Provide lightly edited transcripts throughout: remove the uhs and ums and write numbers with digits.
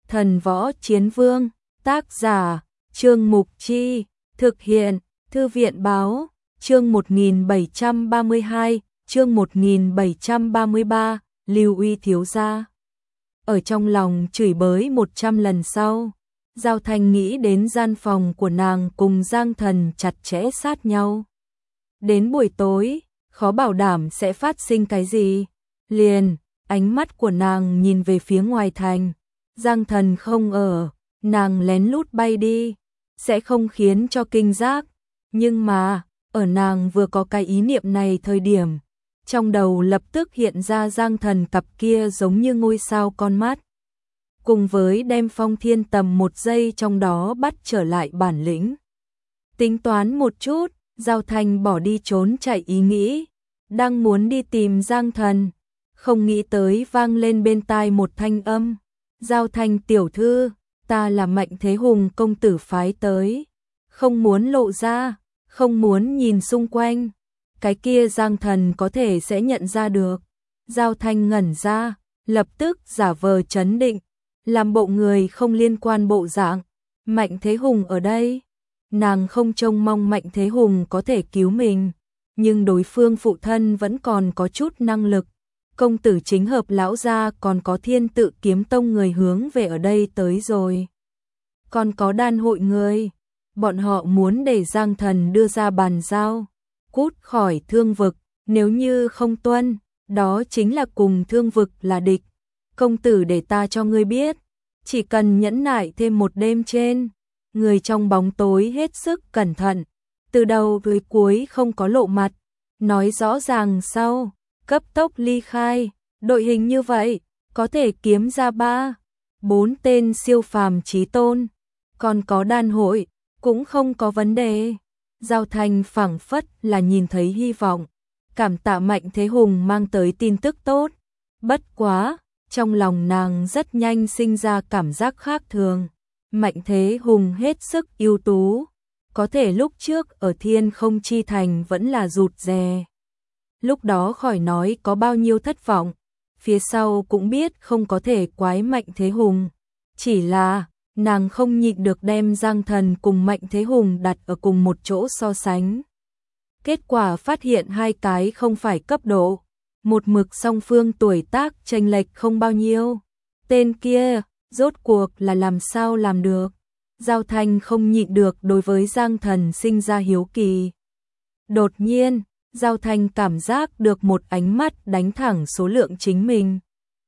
Thần Võ Chiến Vương, tác giả, Trương Mục Chi, thực hiện, Thư viện Báo, chương 1732, chương 1733, Lưu Uy thiếu gia. Ở trong lòng chửi bới 100 lần sau, Giao Thanh nghĩ đến gian phòng của nàng cùng Giang Thần chặt chẽ sát nhau. Đến buổi tối, khó bảo đảm sẽ phát sinh cái gì. Liền, ánh mắt của nàng nhìn về phía ngoài thành. Giang Thần không ở, nàng lén lút bay đi, sẽ không khiến cho kinh giác. Nhưng mà, ở nàng vừa có cái ý niệm này thời điểm, trong đầu lập tức hiện ra Giang Thần cặp kia giống như ngôi sao con mắt. Cùng với đem Phong Thiên Tầm một giây trong đó bắt trở lại bản lĩnh. Tính toán một chút, Giao Thanh bỏ đi trốn chạy ý nghĩ, đang muốn đi tìm Giang Thần, không nghĩ tới vang lên bên tai một thanh âm. Giao Thanh tiểu thư, ta là Mạnh Thế Hùng công tử phái tới, không muốn lộ ra, không muốn nhìn xung quanh. Cái kia Giang Thần có thể sẽ nhận ra được. Giao Thanh ngẩn ra, lập tức giả vờ trấn định, làm bộ người không liên quan bộ dạng. Mạnh Thế Hùng ở đây. Nàng không trông mong Mạnh Thế Hùng có thể cứu mình, nhưng đối phương phụ thân vẫn còn có chút năng lực. Công tử chính hợp lão gia còn có Thiên Tự Kiếm Tông người hướng về ở đây tới rồi. Còn có đan hội người, bọn họ muốn để Giang Thần đưa ra bàn giao, cút khỏi Thương Vực, nếu như không tuân, đó chính là cùng Thương Vực là địch. Công tử để ta cho ngươi biết, chỉ cần nhẫn nại thêm một đêm trên, người trong bóng tối hết sức cẩn thận, từ đầu tới cuối không có lộ mặt, nói rõ ràng sau, cấp tốc ly khai, đội hình như vậy, có thể kiếm ra 3-4 tên siêu phàm chí tôn, còn có đan hội, cũng không có vấn đề. Giao Thanh phảng phất là nhìn thấy hy vọng, cảm tạ Mạnh Thế Hùng mang tới tin tức tốt, bất quá, trong lòng nàng rất nhanh sinh ra cảm giác khác thường. Mạnh Thế Hùng hết sức ưu tú, có thể lúc trước ở Thiên Không Chi Thành vẫn là rụt rè. Lúc đó khỏi nói có bao nhiêu thất vọng, phía sau cũng biết không có thể quái Mạnh Thế Hùng. Chỉ là, nàng không nhịn được đem Giang Thần cùng Mạnh Thế Hùng đặt ở cùng một chỗ so sánh. Kết quả phát hiện hai cái không phải cấp độ, một mực song phương tuổi tác chênh lệch không bao nhiêu. Tên kia, rốt cuộc là làm sao làm được? Giao Thanh không nhịn được đối với Giang Thần sinh ra hiếu kỳ. Đột nhiên, Giao Thanh cảm giác được một ánh mắt đánh thẳng số lượng chính mình.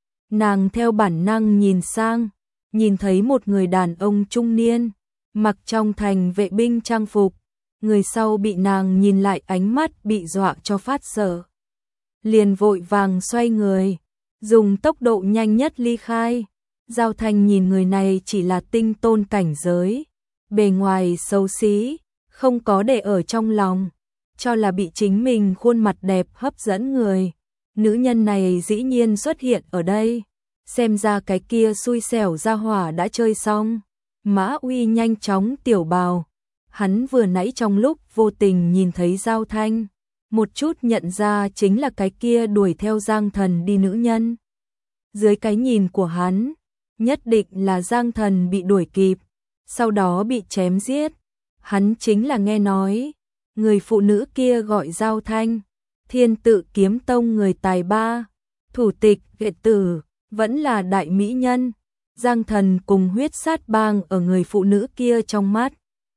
Nàng theo bản năng nhìn sang, nhìn thấy một người đàn ông trung niên, mặc trong thành vệ binh trang phục, người sau bị nàng nhìn lại ánh mắt bị dọa cho phát sợ. Liền vội vàng xoay người, dùng tốc độ nhanh nhất ly khai. Giao Thanh nhìn người này chỉ là tinh tôn cảnh giới, bề ngoài xấu xí, không có để ở trong lòng, cho là bị chính mình khuôn mặt đẹp hấp dẫn người. Nữ nhân này dĩ nhiên xuất hiện ở đây, xem ra cái kia xui xẻo ra hỏa đã chơi xong. Mã Uy nhanh chóng tiểu bào, hắn vừa nãy trong lúc vô tình nhìn thấy Giao Thanh, một chút nhận ra chính là cái kia đuổi theo Giang Thần đi nữ nhân. Dưới cái nhìn của hắn, nhất định là Giang Thần bị đuổi kịp, sau đó bị chém giết. Hắn chính là nghe nói, người phụ nữ kia gọi Giao Thanh, Thiên Tự Kiếm Tông người tài ba, thủ tịch đệ tử, vẫn là đại mỹ nhân. Giang Thần cùng huyết sát bang ở người phụ nữ kia trong mắt.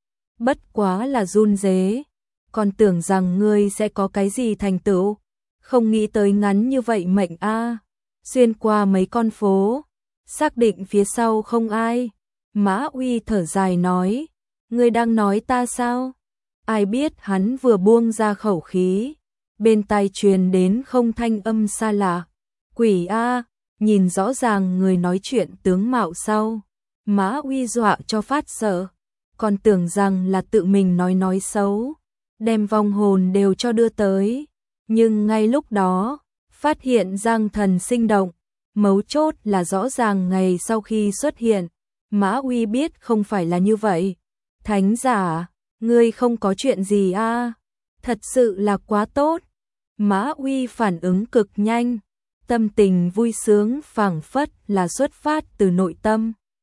Bất quá là run rế, còn tưởng rằng ngươi sẽ có cái gì thành tựu, không nghĩ tới ngắn như vậy mệnh a. Xuyên qua mấy con phố, xác định phía sau không ai. Mã Uy thở dài nói, ngươi đang nói ta sao? Ai biết hắn vừa buông ra khẩu khí, bên tai truyền đến không thanh âm xa lạ. Quỷ a, nhìn rõ ràng người nói chuyện tướng mạo sau, Mã Uy dọa cho phát sợ, còn tưởng rằng là tự mình nói xấu, đem vong hồn đều cho đưa tới. Nhưng ngay lúc đó, phát hiện Giang Thần sinh động, mấu chốt là rõ ràng ngày sau khi xuất hiện, Mã Uy biết không phải là như vậy. Thánh giả, ngươi không có chuyện gì a? Thật sự là quá tốt. Mã Uy phản ứng cực nhanh, tâm tình vui sướng phảng phất là xuất phát từ nội tâm.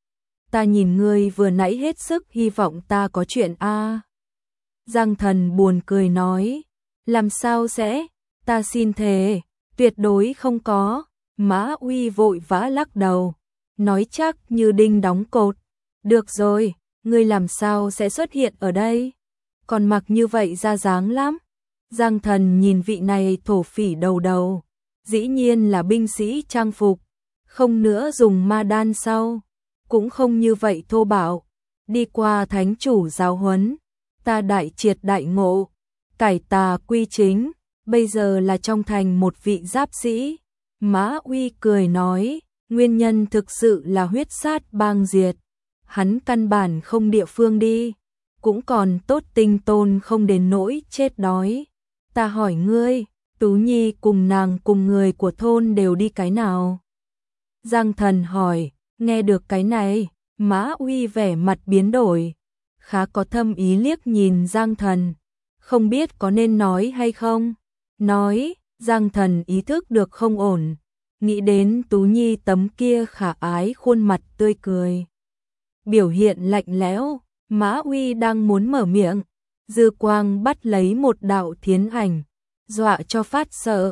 ta nhìn ngươi vừa nãy hết sức hy vọng ta có chuyện a. Giang Thần buồn cười nói, làm sao sẽ, ta xin thề, tuyệt đối không có. Mã Uy vội vã lắc đầu, nói chắc như đinh đóng cột, được rồi, ngươi làm sao sẽ xuất hiện ở đây, còn mặc như vậy ra dáng lắm. Giang Thần nhìn vị này thổ phỉ đầu đầu, dĩ nhiên là binh sĩ trang phục, không nữa dùng ma đan sau, cũng không như vậy thô bạo, đi qua thánh chủ giáo huấn, ta đại triệt đại ngộ, cải tà quy chính, bây giờ là trong thành một vị giáp sĩ. Mã Uy cười nói, nguyên nhân thực sự là huyết sát bang diệt, hắn căn bản không địa phương đi, cũng còn tốt Tinh Tôn không đến nỗi chết đói. Ta hỏi ngươi, Tú Nhi cùng nàng cùng người của thôn đều đi cái nào? Giang Thần hỏi, nghe được cái này, Mã Uy vẻ mặt biến đổi, khá có thâm ý liếc nhìn Giang Thần, không biết có nên nói hay không. Nói, Giang Thần ý thức được không ổn, nghĩ đến Tú Nhi tấm kia khả ái khuôn mặt tươi cười. Biểu hiện lạnh lẽo, Mã Uy đang muốn mở miệng, dư quang bắt lấy một đạo thiến ảnh, dọa cho phát sợ,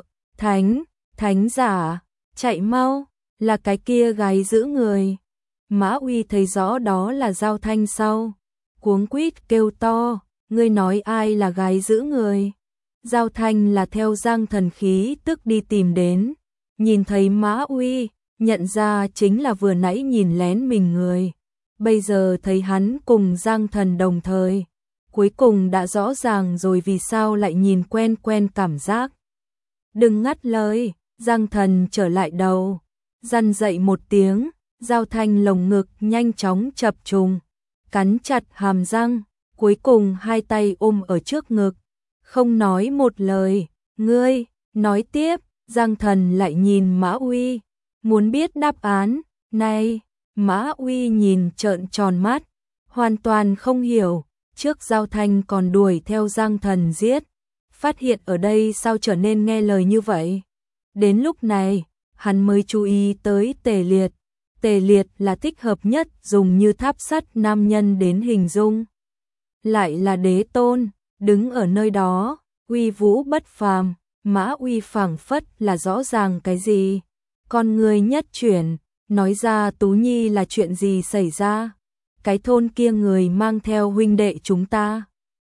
thánh giả, chạy mau, là cái kia gái giữ người. Mã Uy thấy rõ đó là Giao Thanh sau, cuống quýt kêu to, ngươi nói ai là gái giữ người? Giao Thanh là theo Giang Thần khí tức đi tìm đến, nhìn thấy Mã Uy, nhận ra chính là vừa nãy nhìn lén mình người, bây giờ thấy hắn cùng Giang Thần đồng thời, cuối cùng đã rõ ràng rồi vì sao lại nhìn quen quen cảm giác. Đừng ngắt lời, Giang Thần trở lại đầu, răn dậy một tiếng, Giao Thanh lồng ngực nhanh chóng chập trùng, cắn chặt hàm răng, cuối cùng hai tay ôm ở trước ngực, không nói một lời. Ngươi, nói tiếp. Giang Thần lại nhìn Mã Uy, muốn biết đáp án. Này, Mã Uy nhìn trợn tròn mắt, hoàn toàn không hiểu, trước Giao Thanh còn đuổi theo Giang Thần giết, phát hiện ở đây sao trở nên nghe lời như vậy. Đến lúc này, hắn mới chú ý tới Tề Liệt. Tề Liệt là thích hợp nhất dùng như tháp sắt nam nhân đến hình dung. Lại là đế tôn, đứng ở nơi đó, uy vũ bất phàm. Mã Uy phảng phất là rõ ràng cái gì. Con người nhất chuyển, nói ra Tú Nhi là chuyện gì xảy ra. Cái thôn kia người mang theo huynh đệ chúng ta.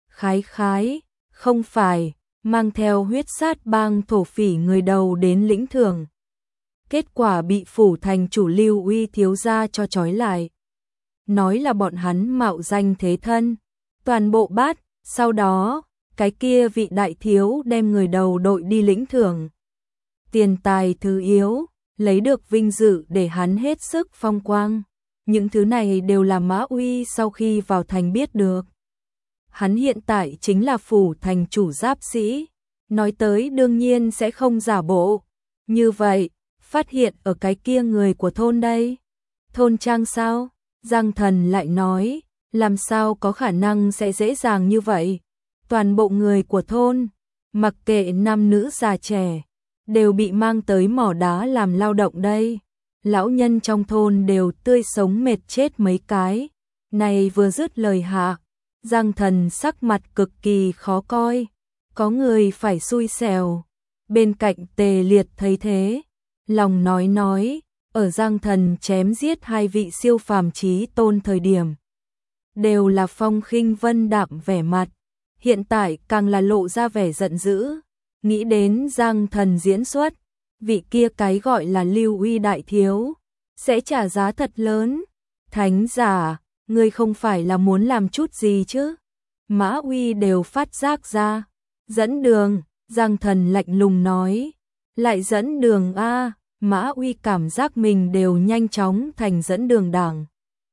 Khái, không phải, mang theo huyết sát bang thổ phỉ người đầu đến lĩnh thưởng. Kết quả bị phủ thành chủ Lưu Uy thiếu gia cho trói lại. Nói là bọn hắn mạo danh thế thân, toàn bộ bắt, sau đó, cái kia vị đại thiếu đem người đầu đội đi lĩnh thưởng. Tiền tài thứ yếu, lấy được vinh dự để hắn hết sức phong quang. Những thứ này đều là Mã Uy sau khi vào thành biết được. Hắn hiện tại chính là phủ thành chủ giáp sĩ, nói tới đương nhiên sẽ không giả bộ. Như vậy, phát hiện ở cái kia người của thôn đây. Thôn trang sao? Giang Thần lại nói, làm sao có khả năng sẽ dễ dàng như vậy? Toàn bộ người của thôn, mặc kệ nam nữ già trẻ, đều bị mang tới mỏ đá làm lao động đây. Lão nhân trong thôn đều tươi sống mệt chết mấy cái. Này vừa dứt lời hạ, Giang Thần sắc mặt cực kỳ khó coi. Có người phải xui xẻo. Bên cạnh Tề Liệt thấy thế, lòng nói, ở Giang Thần chém giết hai vị siêu phàm chí tôn thời điểm, đều là phong khinh vân đạm vẻ mặt, hiện tại càng là lộ ra vẻ giận dữ, nghĩ đến Giang Thần diễn xuất, vị kia cái gọi là Lưu Uy đại thiếu, sẽ trả giá thật lớn. Thánh giả, ngươi không phải là muốn làm chút gì chứ? Mã Uy đều phát giác ra. Dẫn đường, Giang Thần lạnh lùng nói. Lại dẫn đường a? Mã Uy cảm giác mình đều nhanh chóng thành dẫn đường đảng.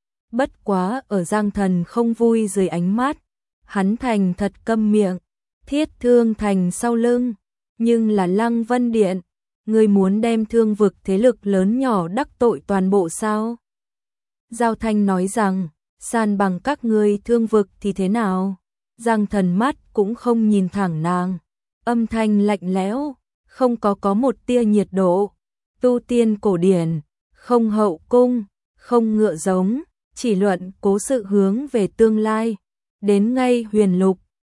Bất quá ở Giang Thần không vui dưới ánh mắt, hắn thành thật câm miệng, thiết thương thành sau lưng, nhưng là Lăng Vân Điện, ngươi muốn đem thương vực thế lực lớn nhỏ đắc tội toàn bộ sao? Giao Thanh nói rằng, san bằng các ngươi thương vực thì thế nào? Giang Thần mắt cũng không nhìn thẳng nàng, âm thanh lạnh lẽo, không có một tia nhiệt độ. Tu tiên cổ điển, không hậu cung, không ngựa giống, chỉ luận cố sự hướng về tương lai. Đến ngay huyền lục,